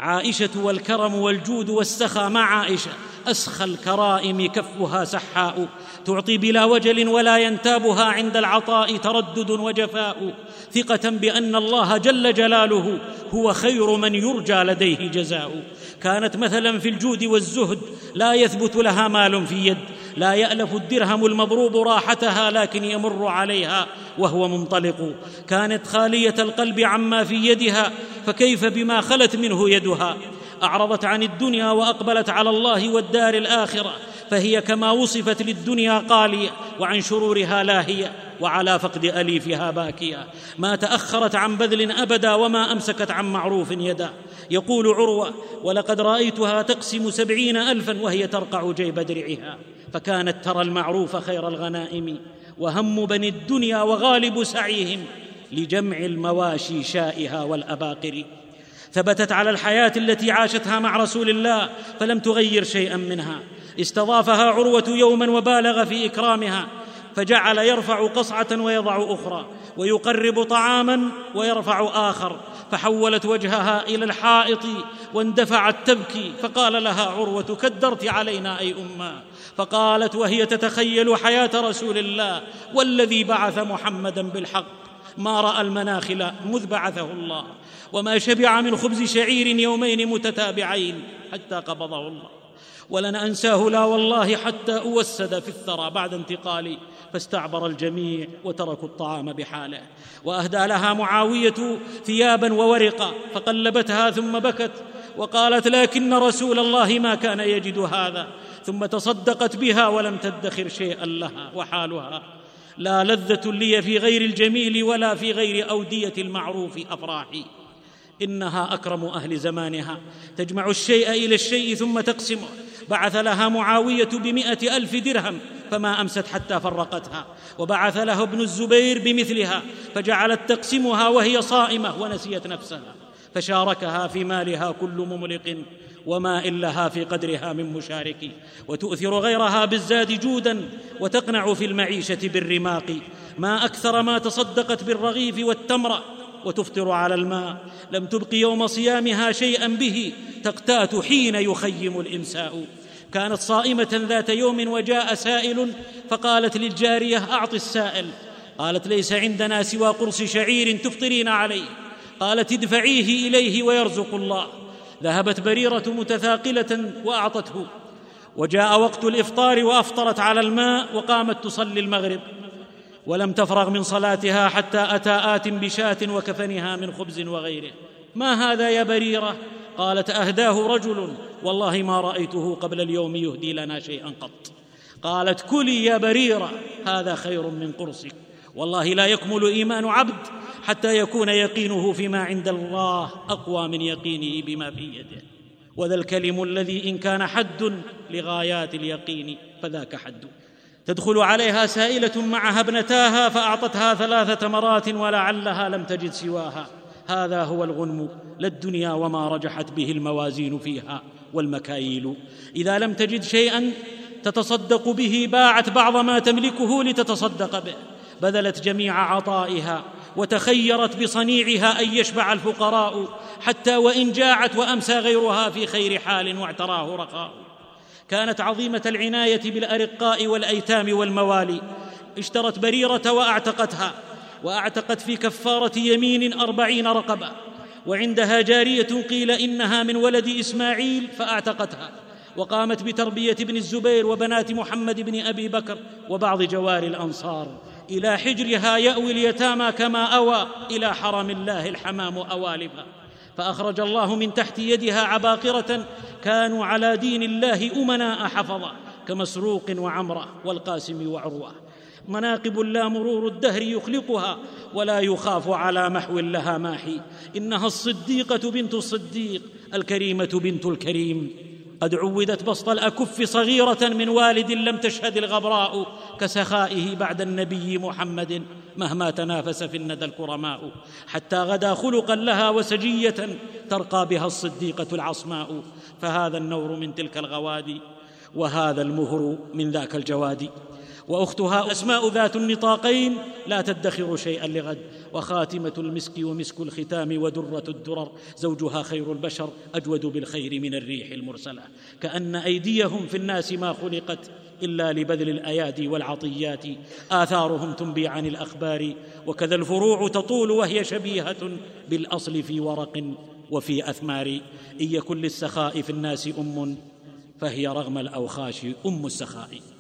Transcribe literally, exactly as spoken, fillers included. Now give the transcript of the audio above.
عائشة والكرم والجود والسخا مع عائشة، أسخى الكرائم كفها سحاء، تعطي بلا وجل ولا ينتابها عند العطاء تردد وجفاء، ثقة بأن الله جل جلاله هو خير من يرجى لديه جزاء. كانت مثلا في الجود والزهد، لا يثبت لها مال في يد، لا يألف الدرهم المضروب راحتها، لكن يمر عليها وهو منطلق. كانت خالية القلب عما في يدها، فكيف بما خلت منه يدها؟ أعرضت عن الدنيا وأقبلت على الله والدار الآخرة، فهي كما وصفت للدنيا قالية، وعن شرورها لاهية، وعلى فقد أليفها باكية. ما تأخرت عن بذل أبدا، وما أمسكت عن معروف يدا. يقول عروة: ولقد رأيتها تقسم سبعين ألفا وهي ترقع جيب درعها، فكانت ترى المعروف خير الغنائم، وهم بني الدنيا وغالب سعيهم لجمع المواشي شائها والأباقر. ثبتت على الحياة التي عاشتها مع رسول الله، فلم تغير شيئا منها. استضافها عروة يوما وبالغ في إكرامها، فجعل يرفع قصعة ويضع أخرى، ويقرب طعاما ويرفع آخر، فحولت وجهها إلى الحائط واندفعت تبكي، فقال لها عروة: كدرت علينا أي أمة. فقالت وهي تتخيل حياة رسول الله: والذي بعث محمدا بالحق ما رأى المناخل مذ بعثه الله، وما شبع من خبز شعير يومين متتابعين حتى قبضه الله، ولن أنساه لا والله حتى أوسد في الثرى بعد انتقالي، فاستعبر الجميع وتركوا الطعام بحاله. وأهدى لها معاوية ثيابا وورقا، فقلبتها ثم بكت وقالت: لكن رسول الله ما كان يجد هذا، ثم تصدقت بها ولم تدخر شيئا لها. وحالها: لا لذة لي في غير الجميل ولا في غير أودية المعروف أفراحي. إنها أكرم أهل زمانها، تجمع الشيء إلى الشيء ثم تقسمه. بعث لها معاوية بمئة ألف درهم، فما أمست حتى فرقتها، وبعث له ابن الزبير بمثلها، فجعلت تقسمها وهي صائمة ونسيت نفسها، فشاركها في مالها كل مملق، وما إن لها في قدرها من مشارك. وتؤثر غيرها بالزاد جودا، وتقنع في المعيشة بالرماق. ما أكثر ما تصدقت بالرغيف والتمر، وتفطر على الماء. لم تبق يوم صيامها شيئا به تقتات حين يخيم الإمساء. كانت صائمة ذات يوم، وجاء سائل فقالت للجارية: أعط السائل. قالت: ليس عندنا سوى قرص شعير تفطرين عليه. قالت: ادفعيه إليه ويرزق الله. ذهبت بريرة متثاقلة وأعطته، وجاء وقت الإفطار وأفطرت على الماء، وقامت تصلي المغرب، ولم تفرغ من صلاتها حتى أتى آت بشاة وكفنها من خبز وغيره. ما هذا يا بريرة؟ قالت: أهداه رجل، والله ما رأيته قبل اليوم يهدي لنا شيئا قط. قالت: كلي يا بريرة، هذا خير من قرصك. والله لا يكمل إيمان عبد حتى يكون يقينه فيما عند الله أقوى من يقينه بما في يده. وذا الكلم الذي إن كان حد لغايات اليقين فذاك حد. تدخل عليها سائلة معها ابنتاها، فأعطتها ثلاث تمرات ولعلها لم تجد سواها. هذا هو الغنم، لا الدنيا وما رجحت به الموازين فيها والمكاييل. إذا لم تجد شيئا تتصدق به، باعت بعض ما تملكه لتتصدق به، بذلت جميع عطائها، وتخيرت بصنيعها أن يشبع الفقراء، حتى وإن جاعت وأمسى غيرها في خير حال واعتراه رخاء. كانت عظيمة العناية بالأرقاء والأيتام والموالي. اشترت بريرة وأعتقتها، وأعتقت في كفارة يمين أربعين رقبة. وعندها جارية قيل إنها من ولد إسماعيل فأعتقتها، وقامت بتربية ابن الزبير وبنات محمد بن أبي بكر وبعض جوار الأنصار. إلى حجرها يأوي اليتامى كما أوى إلى حرم الله الحمام أوالبا. فأخرج الله من تحت يدها عباقرة كانوا على دين الله أمناء حفظا، كمسروق وعمرة والقاسم وعروة. مناقب لا مرور الدهر يخلقها، ولا يخاف على محو لها ماحي. إنها الصديقة بنت الصديق، الكريمة بنت الكريم. قد عودت بسط الأكف صغيرة من والد لم تشهد الغبراء كسخائه بعد النبي محمد، مهما تنافس في الندى الكرماء. حتى غدا خلقا لها وسجية ترقى بها الصديقة العصماء. فهذا النور من تلك الغوادي، وهذا المهر من ذاك الجواد. وأختها أسماء ذات النطاقين لا تدخر شيئا لغد. وخاتمة المسك ومسك الختام ودرة الدرر، زوجها خير البشر أجود بالخير من الريح المرسلة. كأن أيديهم في الناس ما خلقت إلا لبذل الأيادي والعطيات، آثارهم تنبي عن الأخبار، وكذا الفروع تطول وهي شبيهة بالأصل في ورق وفي أثمار. إن يكن للسخاء في الناس أم فهي رغم الأوخاش أم السخاء.